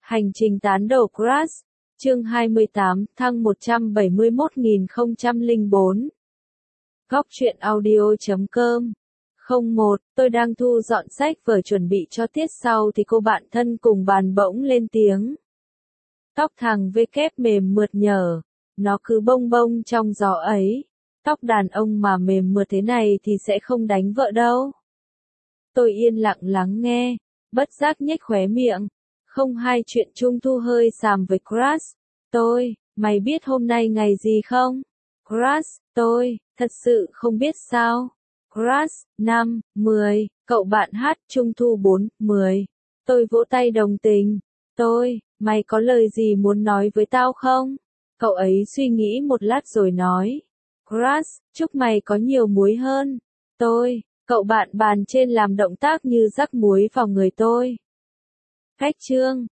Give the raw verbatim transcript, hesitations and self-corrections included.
Hành trình tán đầu Crush, chương hai mươi tám, thăng một trăm bảy mươi mốt nghìn không trăm lẻ bốn. Góc truyện audio chấm com. không một, tôi đang thu dọn sách vở chuẩn bị cho tiết sau thì cô bạn thân cùng bàn bỗng lên tiếng. Tóc thằng V kép mềm mượt nhở, nó cứ bông bông trong gió ấy. Tóc đàn ông mà mềm mượt thế này thì sẽ không đánh vợ đâu. Tôi yên lặng lắng nghe, bất giác nhếch khóe miệng. Không hai chuyện trung thu hơi xàm với Crush. Tôi, mày biết hôm nay ngày gì không? Crush, tôi, thật sự không biết sao. Crush, năm, mười, cậu bạn hát trung thu bốn, mười. Tôi vỗ tay đồng tình. Tôi, mày có lời gì muốn nói với tao không? Cậu ấy suy nghĩ một lát rồi nói. Crush, chúc mày có nhiều muối hơn. Tôi, cậu bạn bàn trên làm động tác như rắc muối vào người tôi. Cách chương